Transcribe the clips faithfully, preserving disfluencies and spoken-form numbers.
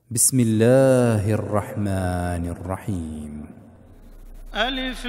بسم الله الرحمن الرحيم. ألف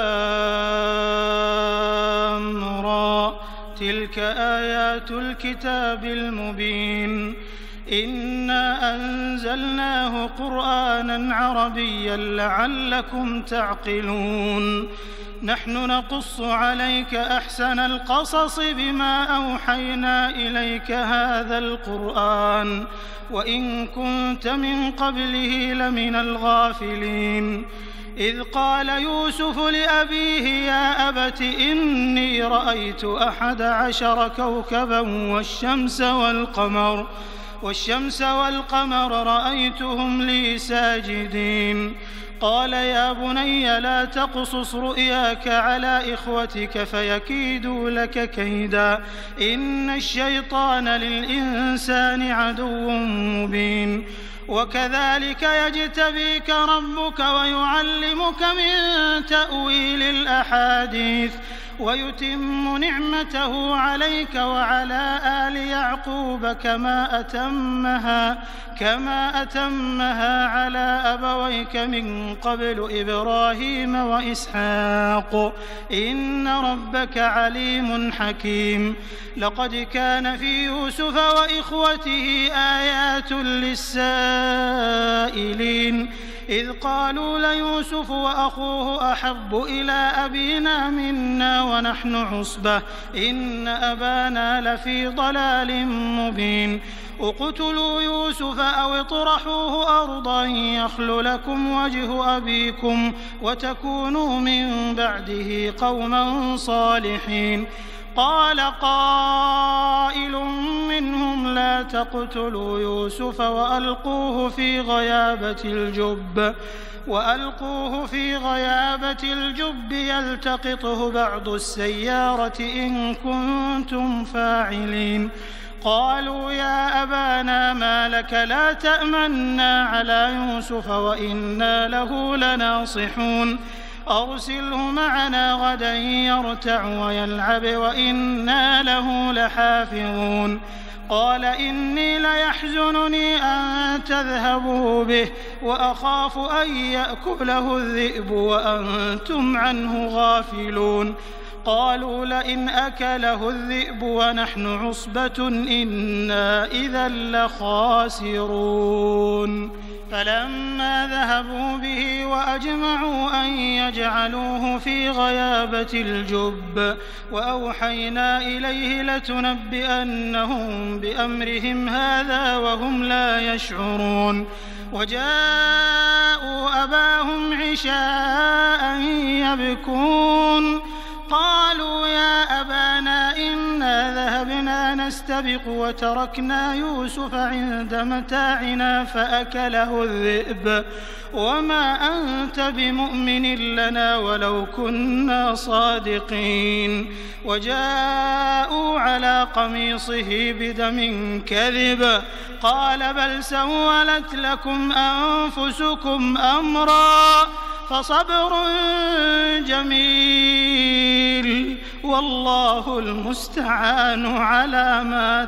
لام را تلك آيات الكتاب المبين إنا أنزلناه قرآنا عربيا لعلكم تعقلون نحن نقص عليك أحسن القصص بما أوحينا إليك هذا القرآن وإن كنت من قبله لمن الغافلين إذ قال يوسف لأبيه يا أبت إني رأيت أحد عشر كوكبا والشمس والقمر والشمس والقمر رأيتهم لي ساجدين قال يا بني لا تقصص رؤياك على إخوتك فيكيدوا لك كيدا إن الشيطان للإنسان عدو مبين وكذلك يجتبيك ربك ويعلمك من تأويل الأحاديث ويتم نعمته عليك وعلى آل يعقوب كما أتمها كما أتمها على أبويك من قبل إبراهيم وإسحاق إن ربك عليم حكيم لقد كان في يوسف وإخوته آيات للسائلين إذ قالوا ليوسف وأخوه أحب إلى أبينا منا ونحن عصبة إن أبانا لفي ضلال مبين اقتلوا يوسف أو اطرحوه أرضا يخل لكم وجه أبيكم وتكونوا من بعده قوما صالحين قال قائل منهم لا تقتلوا يوسف وألقوه في غيابة الجب وألقوه في غيابة الجب يلتقطه بعض السيارة إن كنتم فاعلين قالوا يا أبانا ما لك لا تأمنا على يوسف وإنا له لناصحون أرسله معنا غدا يرتع ويلعب وإنا له لحافظون قال إني ليحزنني أن تذهبوا به وأخاف أن يأكله الذئب وأنتم عنه غافلون قالوا لئن أكله الذئب ونحن عصبة إنا إذا لخاسرون فلما ذهبوا به وأجمعوا أن يجعلوه في غيابة الجب وأوحينا إليه لتنبئنهم بأمرهم هذا وهم لا يشعرون وجاءوا أباهم عشاء يبكون قالوا يا أبانا إنا ذهبنا نستبق وتركنا يوسف عند متاعنا فأكله الذئب وما أنت بمؤمن لنا ولو كنا صادقين وجاءوا على قميصه بدم كذب قال بل سولت لكم أنفسكم أمرا فصبر جميل والله المستعان على ما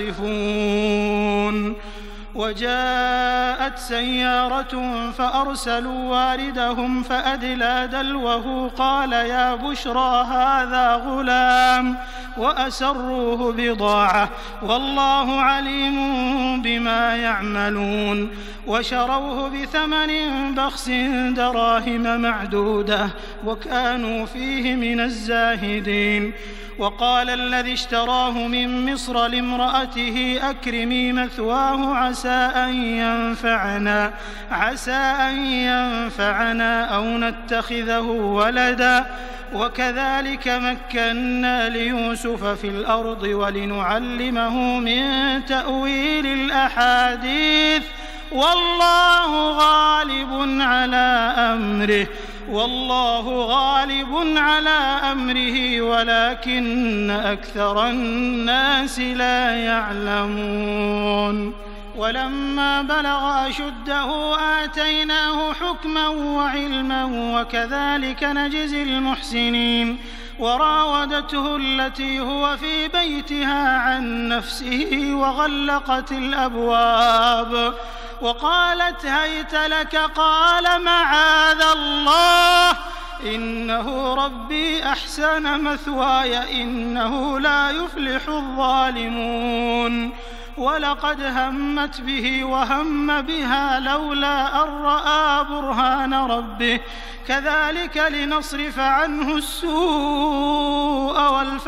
تصفون وجاءت سيارة فأرسلوا واردهم فأدلى دلوه قال يا بشرى هذا غلام وأسروه بضاعة والله عليم بما يعملون وشروه بثمن بخس دراهم معدودة وكانوا فيه من الزاهدين وقال الذي اشتراه من مصر لامرأته أكرمي مثواه عسى أن ينفعنا عسى أن ينفعنا أو نتخذه ولدا وكذلك مكنا ليوسف في الأرض ولنعلمه من تأويل الأحاديث والله غالب على أمره والله غالب على أمره ولكن أكثر الناس لا يعلمون ولما بلغ أشده آتيناه حكما وعلما وكذلك نجزي المحسنين وراودته التي هو في بيتها عن نفسه وغلقت الأبواب وقالت هيت لك قال معاذ الله إنه ربي أحسن مثواي إنه لا يفلح الظالمون ولقد همت به وهم بها لولا أن رأى برهان ربه كذلك لنصرف عنه السوء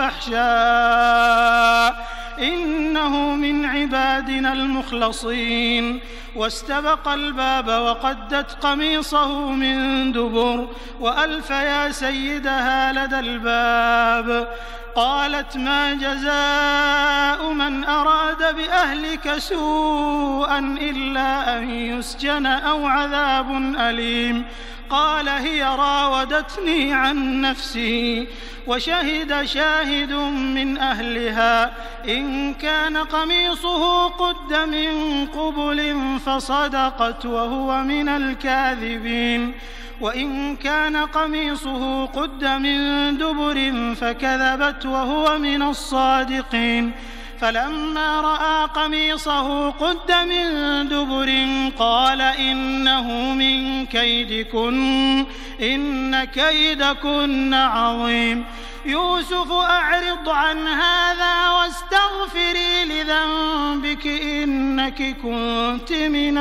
والفحشاء إنه من عبادنا المخلصين واستبق الباب وقدت قميصه من دبر وألف يا سيدها لدى الباب قالت ما جزاء من أراد بأهلك سوءا إلا أن يسجن أو عذاب أليم قال هي راودتني عن نفسي وشهد شاهد من أهلها إن كان قميصه قد من قبل فصدقت وهو من الكاذبين وإن كان قميصه قد من دبر فكذبت وهو من الصادقين فلما رأى قميصه قد من دبر قال إنه من كيدكن إن كيدكن عظيم يوسف أعرض عن هذا واستغفري لذنبك إنك كنت من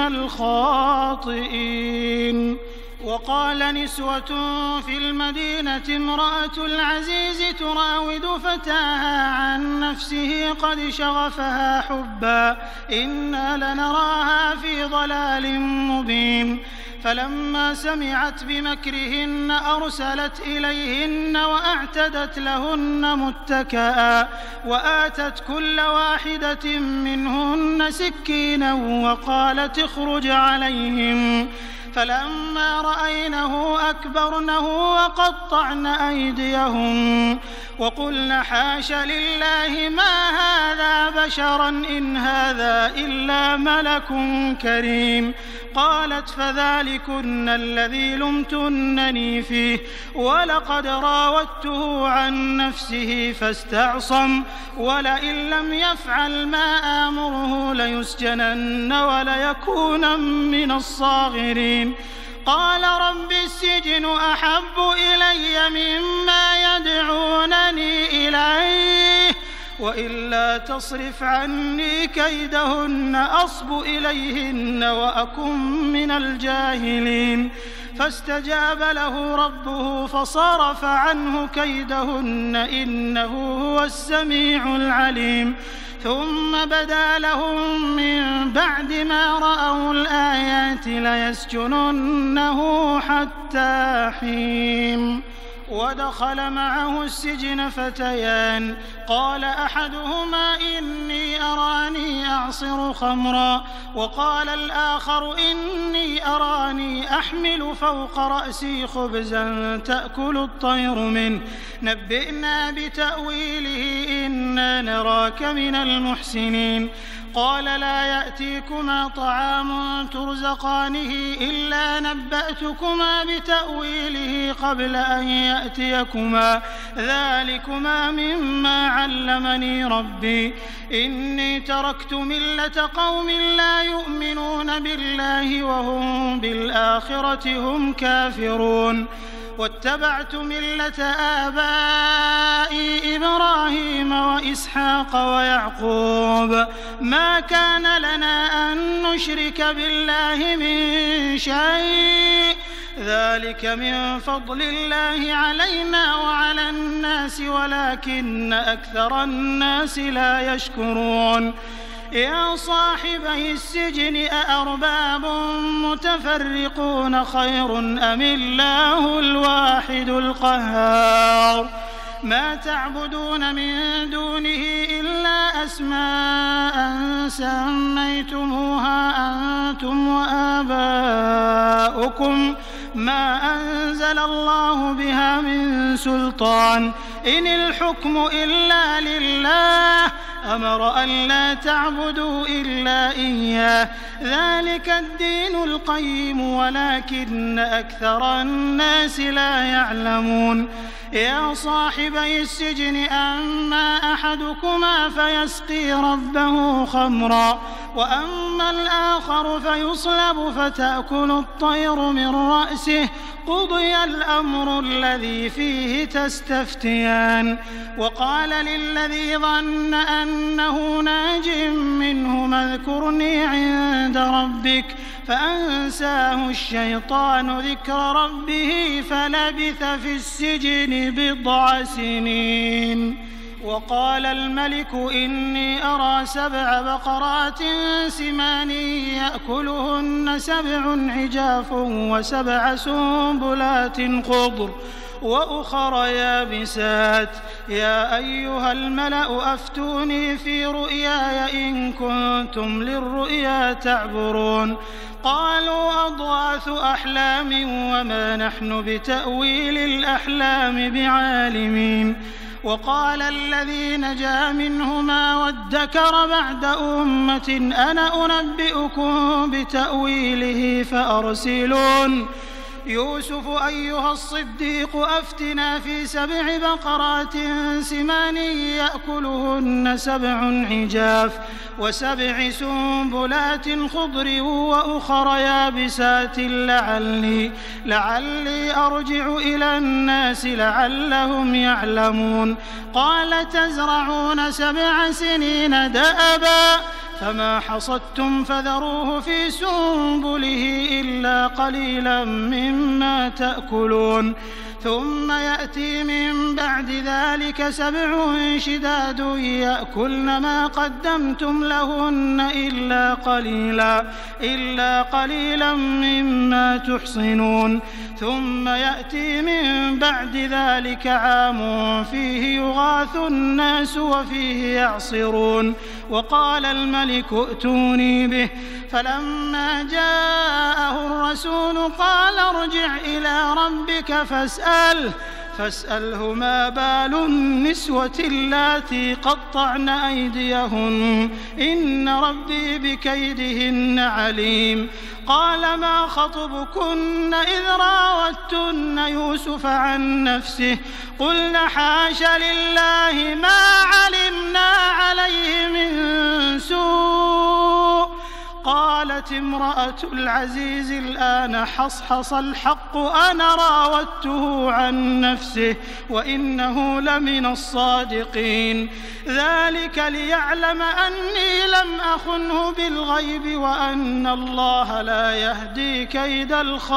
الخاطئين وقال نسوة في المدينة امرأة العزيز تراود فتاها عن نفسه قد شغفها حبا إنا لنراها في ضلال مبين فلما سمعت بمكرهن أرسلت إليهن وأعتدت لهن متكئا وآتت كل واحدة منهن سكينا وقالت اخرج عليهم فلما رأينه أكبرنه وقطعن أيديهم وقلن حاش لله ما هذا بشرا إن هذا إلا ملك كريم قالت فذلكن الذي لمتنني فيه ولقد راودته عن نفسه فاستعصم ولئن لم يفعل ما آمره ليسجنن وليكون من الصاغرين قال رب السجن أحب إلي مما يدعونني إليه وإلا تصرف عني كيدهن أصب إليهن وأكن من الجاهلين فاستجاب له ربه فصرف عنه كيدهن إنه هو السميع العليم ثم بدا لهم من بعد ما رأوا الآيات ليسجننه حتى حين ودخل معه السجن فتيان قال أحدهما إني أراني أعصر خمرا وقال الآخر إني أراني أحمل فوق رأسي خبزا تأكل الطير منه نبئنا بتأويله إنا نراك من المحسنين قال لا يأتيكما طعام ترزقانه إلا نبأتكما بتأويله قبل أن يأتيكما ذلكما مما علمني ربي إني تركت ملة قوم لا يؤمنون بالله وهم بالآخرة هم كافرون واتبعت ملة آبائي إبراهيم وإسحاق ويعقوب ما كان لنا أن نشرك بالله من شيء ذلك من فضل الله علينا وعلى الناس ولكن أكثر الناس لا يشكرون يا صاحبي السجن أأرباب متفرقون خير أم الله الواحد القهار ما تعبدون من دونه إلا أسماء سميتموها أنتم وآباؤكم ما أنزل الله بها من سلطان إن الحكم إلا لله أمر أن لا تعبدوا إلا إياه ذلك الدين القيم ولكن أكثر الناس لا يعلمون يا صاحبي السجن أما أحدكما فيسقي ربه خمرا وأما الآخر فيصلب فتأكل الطير من رأسه قضي الأمر الذي فيه تستفتيان. وقال للذي ظن أنه ناج منهما اذكرني عند ربك فأنساه الشيطان ذكر ربه فلبث في السجن بضع سنين. وقال الملك إني أرى سبع بقرات سمان يأكلهن سبع عجاف وسبع سنبلات خضر وأخر يابسات يا أيها الملأ أفتوني في رؤياي إن كنتم للرؤيا تعبرون. قالوا أضغاث أحلام وما نحن بتأويل الأحلام بعالمين. وقال الذي نجا منهما وادكر بعد أمة أنا أنبئكم بتأويله فأرسلون. يوسف أيها الصديق أفتنا في سبع بقرات سمان يأكلهن سبع عجاف وسبع سنبلات خضر وأخر يابسات لعلي, لعلي أرجع إلى الناس لعلهم يعلمون. قال تزرعون سبع سنين دأبا فما حصدتم فذروه في سنبله إلا قليلا مما تأكلون. ثم يأتي من بعد ذلك سبع شداد يأكلن ما قدمتم لهن إلا قليلا, إلا قليلا مما تحصنون. ثم يأتي من بعد ذلك عام فيه يغاث الناس وفيه يعصرون. وقال الملك ائتوني به فلما جاءه الرسول قال ارجع إلى ربك فاسأله فاسأله ما بال النسوة اللاتي قطعن أيديهن إن ربي بكيدهن عليم. قال ما خطبكن إذ راوتن يوسف عن نفسه قلنا حاش لله ما علمنا عليه من سوء. قالت امرأة العزيز الآن حصحص الحق أنا راودته عن نفسه وإنه لمن الصادقين. ذلك ليعلم أني لم أخنه بالغيب وأن الله لا يهدي كيد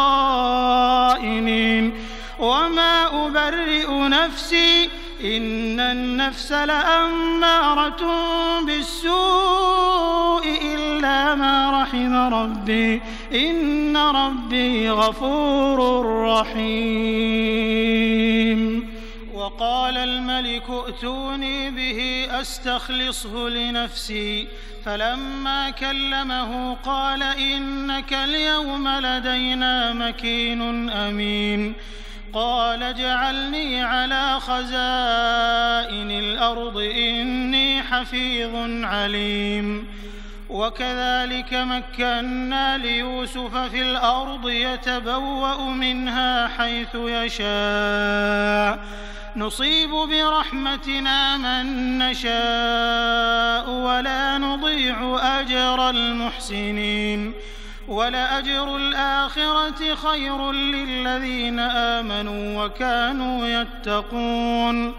الخائنين. وما أبرئ نفسي إن النفس لأمارة بالسوء إلا ما رحم ربي إن ربي غفور رحيم. وقال الملك ائتوني به أستخلصه لنفسي فلما كلمه قال إنك اليوم لدينا مكين أمين. قال اجعلني على خزائن الأرض إني حفيظ عليم. وكذلك مكنا ليوسف في الأرض يتبوأ منها حيث يشاء نصيب برحمتنا من نشاء ولا نضيع أجر المحسنين. ولأجر الآخرة خير للذين آمنوا وكانوا يتقون.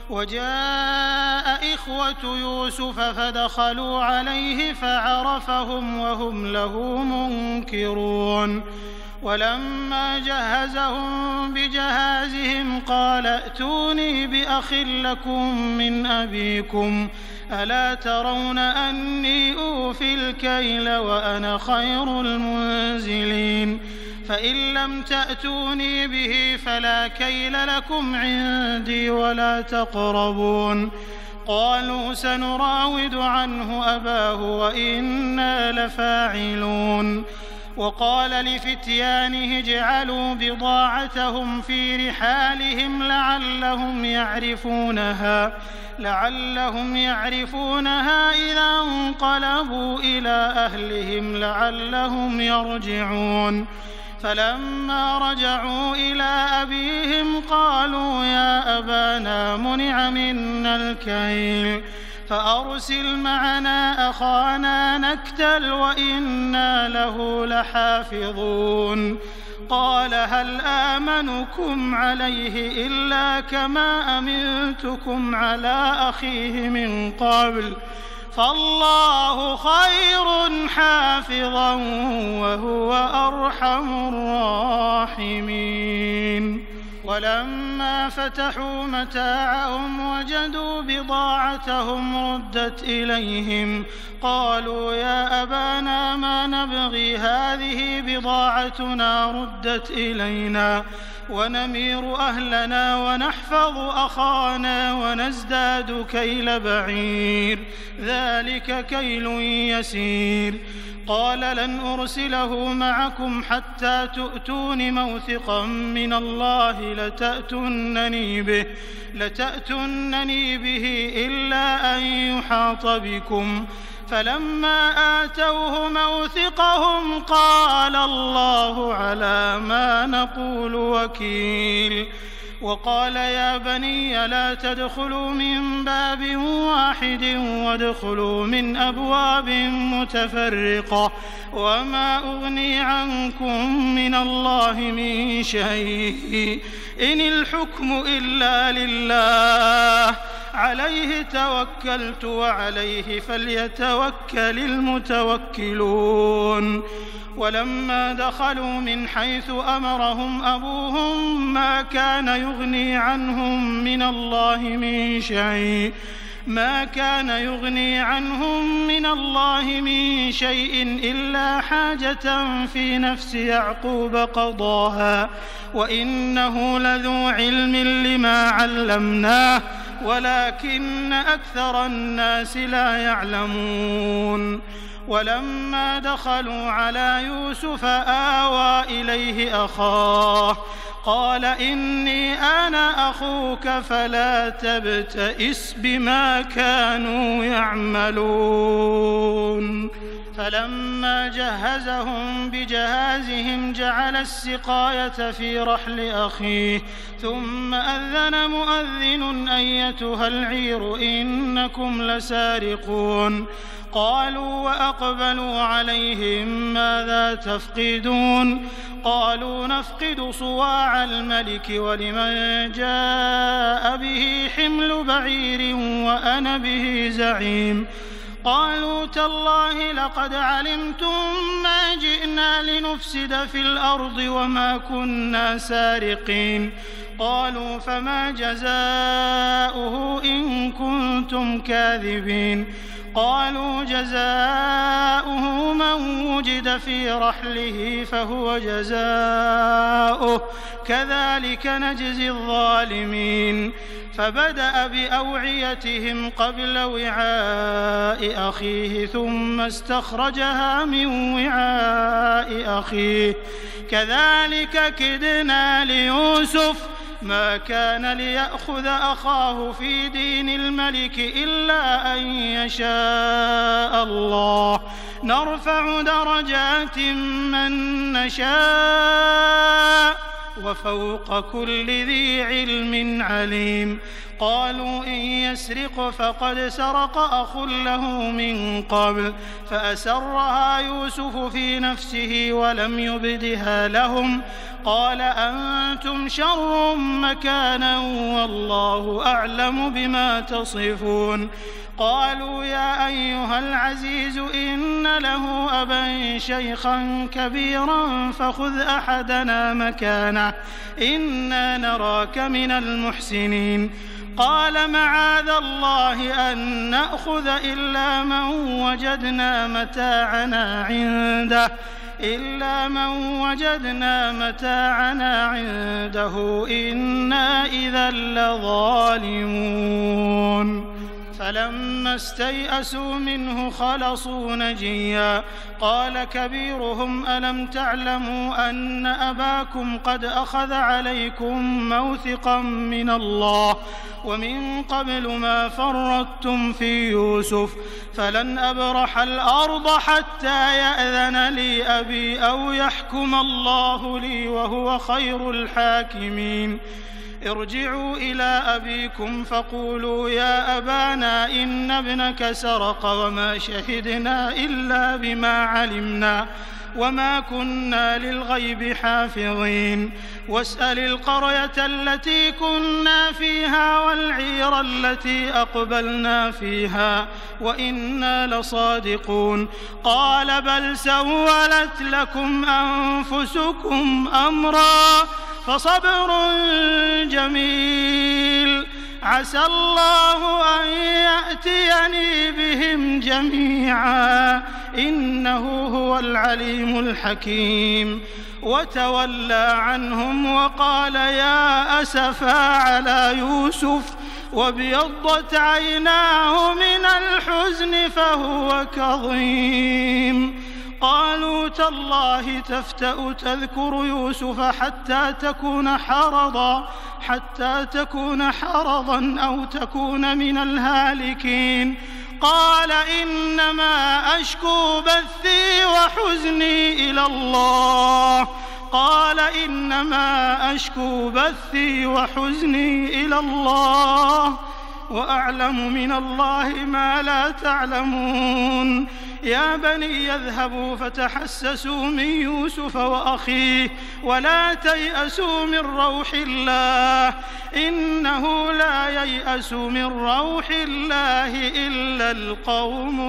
وجاء إخوة يوسف فدخلوا عليه فعرفهم وهم له منكرون. ولما جهزهم بجهازهم قال ائتوني بأخ لكم من أبيكم ألا ترون أني أوفي الكيل وأنا خير المنزلين. فإن لم تأتوني به فلا كيل لكم عندي ولا تقربون. قالوا سنراود عنه أباه وإنا لفاعلون. وقال لفتيانه اجعلوا بضاعتهم في رحالهم لعلهم يعرفونها لعلهم يعرفونها إذا انقلبوا إلى أهلهم لعلهم يرجعون. فلما رجعوا إلى أبيهم قالوا يا أبانا منع منا الكيل فأرسل معنا أخانا نكتل وإنا له لحافظون قال هل آمنكم عليه إلا كما أمنتكم على أخيه من قبل فالله خير حافظا وهو أرحم الراحمين ولما فتحوا متاعهم وجدوا بضاعتهم ردت إليهم قالوا يا أبانا ما نبغي هذه بضاعتنا ردت إلينا ونمير أهلنا ونحفظ أخانا ونزداد كيل بعير ذلك كيل يسير قال لن أرسله معكم حتى تؤتون موثقا من الله لتأتونني به, لتأتونني به إلا أن يحاط بكم فلما آتوه موثقهم قال الله على ما نقول وكيل وقال يا بني لا تدخلوا من باب واحد وادخلوا من أبواب متفرقة وما أغني عنكم من الله من شيء إن الحكم إلا لله عليه توكلت وعليه فليتوكل المتوكلون ولما دخلوا من حيث أمرهم أبوهم ما كان يغني عنهم من الله من شيء ما كان يغني عنهم من الله من شيء إلا حاجة في نفس يعقوب قضاها وإنه لذو علم لما علمناه ولكن أكثر الناس لا يعلمون ولما دخلوا على يوسف آوى إليه أخاه قال إني أنا أخوك فلا تبتئس بما كانوا يعملون فلما جهزهم بجهازهم جعل السقاية في رحل أخيه ثم أذن مؤذن أيتها العير إنكم لسارقون قالوا وأقبلوا عليهم ماذا تفقدون قالوا نفقد صواع الملك ولمن جاء به حمل بعير وأنا به زعيم قالوا تالله لقد علمتم ما جئنا لنفسد في الأرض وما كنا سارقين قالوا فما جزاؤه إن كنتم كاذبين قالوا جزاؤه من وجد في رحله فهو جزاؤه كذلك نجزي الظالمين فبدأ بأوعيتهم قبل وعاء أخيه ثم استخرجها من وعاء أخيه كذلك كدنا ليوسف ما كان ليأخذ أخاه في دين الملك إلا أن يشاء الله نرفع درجات من نشاء وفوق كل ذي علم عليم قالوا إن يسرق فقد سرق أخ له من قبل فأسرها يوسف في نفسه ولم يبدها لهم قال أنتم شر مكانا والله أعلم بما تصفون قالوا يا أيها العزيز إن له أبا شيخا كبيرا فخذ أحدنا مكانه إنا نراك من المحسنين قال معاذ الله أن نأخذ إلا من وجدنا متاعنا عنده إلا من وجدنا متاعنا عنده إنا إذا لظالمون فلما استيئسوا منه خلصوا نجيا قال كبيرهم ألم تعلموا أن أباكم قد أخذ عليكم موثقا من الله ومن قبل ما فرطتم في يوسف فلن أبرح الأرض حتى يأذن لي أبي أو يحكم الله لي وهو خير الحاكمين ارجعوا إلى أبيكم فقولوا يا أبانا إن ابنك سرق وما شهدنا إلا بما علمنا وما كنا للغيب حافظين واسأل القرية التي كنا فيها والعير التي أقبلنا فيها وإنا لصادقون قال بل سولت لكم أنفسكم أمرا فصبر جميل عسى الله أن يأتيني بهم جميعا إنه هو العليم الحكيم وتولى عنهم وقال يا أسفا على يوسف وابيضت عيناه من الحزن فهو كظيم قالوا تالله تفتأ تذكر يوسف حتى تكون حرضا حتى تكون حرضا أو تكون من الهالكين قال إنما أشكو بثي وحزني إلى الله قال إنما أشكو بثي وحزني إلى الله وأعلم من الله ما لا تعلمون يا بني يذهبوا فتحسسوا من يوسف وأخيه ولا تيأسوا من روح الله إنه لا ييأس من روح الله إلا القوم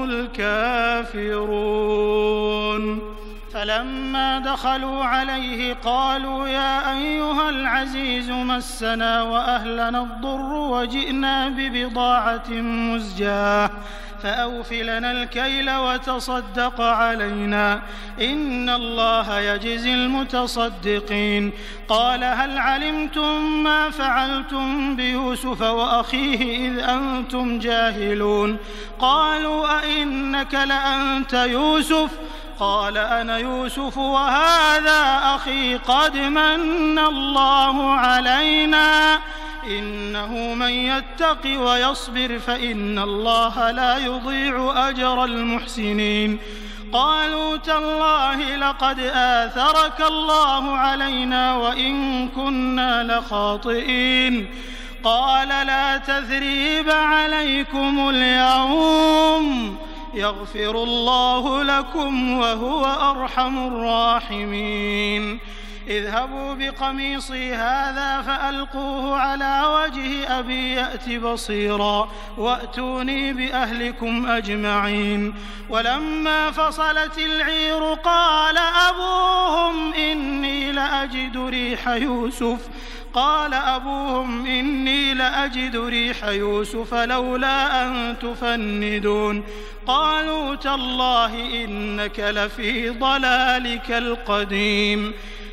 الكافرون فلما دخلوا عليه قالوا يا أيها العزيز مسنا وأهلنا الضر وجئنا ببضاعة مزجاة فأوف لنا الكيل وتصدق علينا إن الله يجزي المتصدقين قال هل علمتم ما فعلتم بيوسف وأخيه إذ أنتم جاهلون قالوا أئنك لأنت يوسف قال أنا يوسف وهذا أخي قد من الله علينا إنه من يتق ويصبر فإن الله لا يضيع أجر المحسنين قالوا تالله لقد آثرك الله علينا وإن كنا لخاطئين قال لا تثريب عليكم اليوم يغفر الله لكم وهو أرحم الراحمين اذهبوا بقميصي هذا فألقوه على وجه أبي يأت بصيرا وأتوني بأهلكم أجمعين ولما فصلت العير قال أبوهم إني لأجد ريح يوسف قال أبوهم إني لأجد ريح يوسف لولا أن تفندون قالوا تالله إنك لفي ضلالك القديم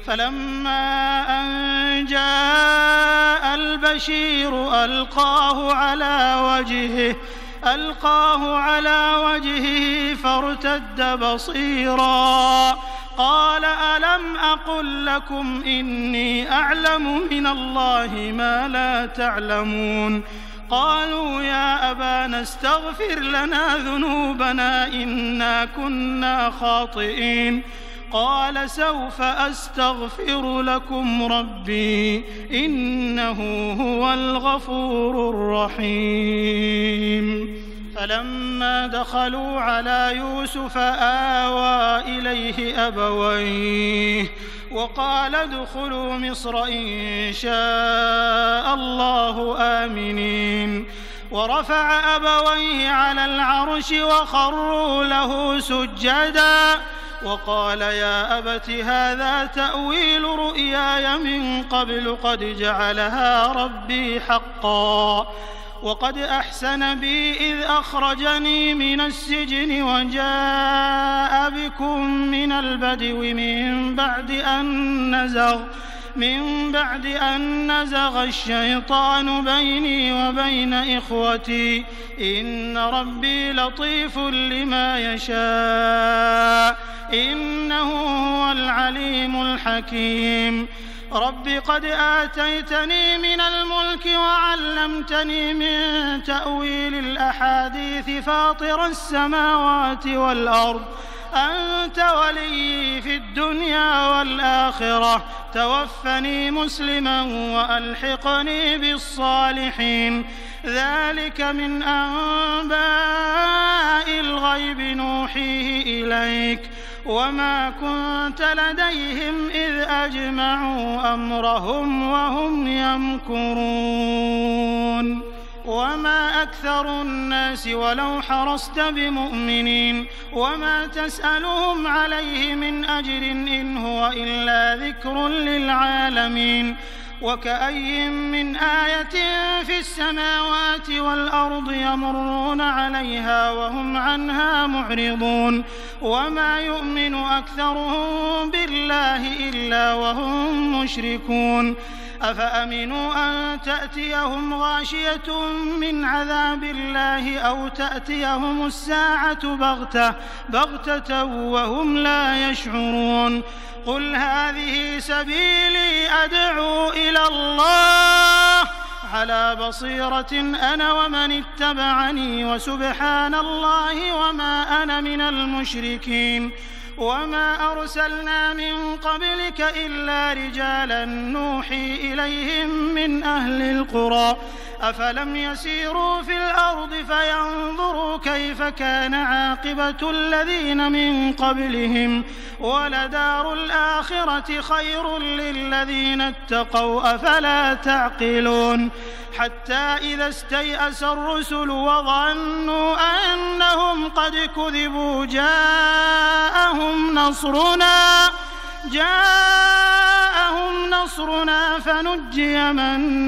فلما أن جاء البشير ألقاه على وجهه ألقاه على وجهه فارتد بصيرا قال ألم أقل لكم إني أعلم من الله ما لا تعلمون قالوا يا أبانا استغفر لنا ذنوبنا إنا كنا خاطئين قال سوف أستغفر لكم ربي إنه هو الغفور الرحيم فلما دخلوا على يوسف آوى إليه أبويه وقال ادخلوا مصر إن شاء الله آمنين ورفع أبويه على العرش وخروا له سجدا وقال يا أبت هذا تأويل رؤياي من قبل قد جعلها ربي حقا وقد أحسن بي إذ أخرجني من السجن وجاء بكم من البدو من بعد أن نزغ من بعد أن نزغ الشيطان بيني وبين إخوتي إن ربي لطيف لما يشاء إنه هو العليم الحكيم رب قد آتيتني من الملك وعلمتني من تأويل الأحاديث فاطر السماوات والأرض أنت وليي في الدنيا والآخرة توفني مسلما وألحقني بالصالحين ذلك من أنباء الغيب نوحيه إليك وما كنت لديهم إذ أجمعوا أمرهم وهم يمكرون وما أكثر الناس ولو حرصت بمؤمنين وما تسألهم عليه من أجر إن هو إلا ذكر للعالمين وكأي من آية في السماوات والأرض يمرون عليها وهم عنها معرضون وما يؤمن أكثرهم بالله إلا وهم مشركون أفأمنوا أن تأتيهم غاشية من عذاب الله أو تأتيهم الساعة بغتة, بغتة وهم لا يشعرون قل هذه سبيلي أدعو إلى الله على بصيرة أنا ومن اتبعني وسبحان الله وما أنا من المشركين وما أرسلنا من قبلك إلا رجالا نوحي إليهم من أهل القرى أفلم يسيروا في الأرض فينظروا كيف كان عاقبة الذين من قبلهم ولدار الآخرة خير للذين اتقوا أفلا تعقلون حتى إذا استيأس الرسل وظنوا أنهم قد كذبوا جاءهم نصرنا جاءهم نصرنا فنجي من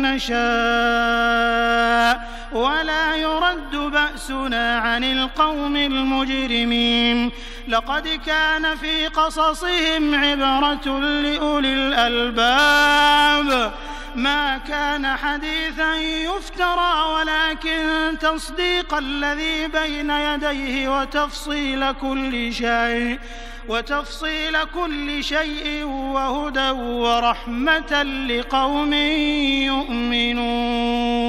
نشاء ولا يرد بأسنا عن القوم المجرمين لقد كان في قصصهم عبرة لأولي الألباب ما كان حديثا يفترى ولكن تصديق الذي بين يديه وتفصيل كل شيء وتفصيل كل شيء وهدى ورحمة لقوم يؤمنون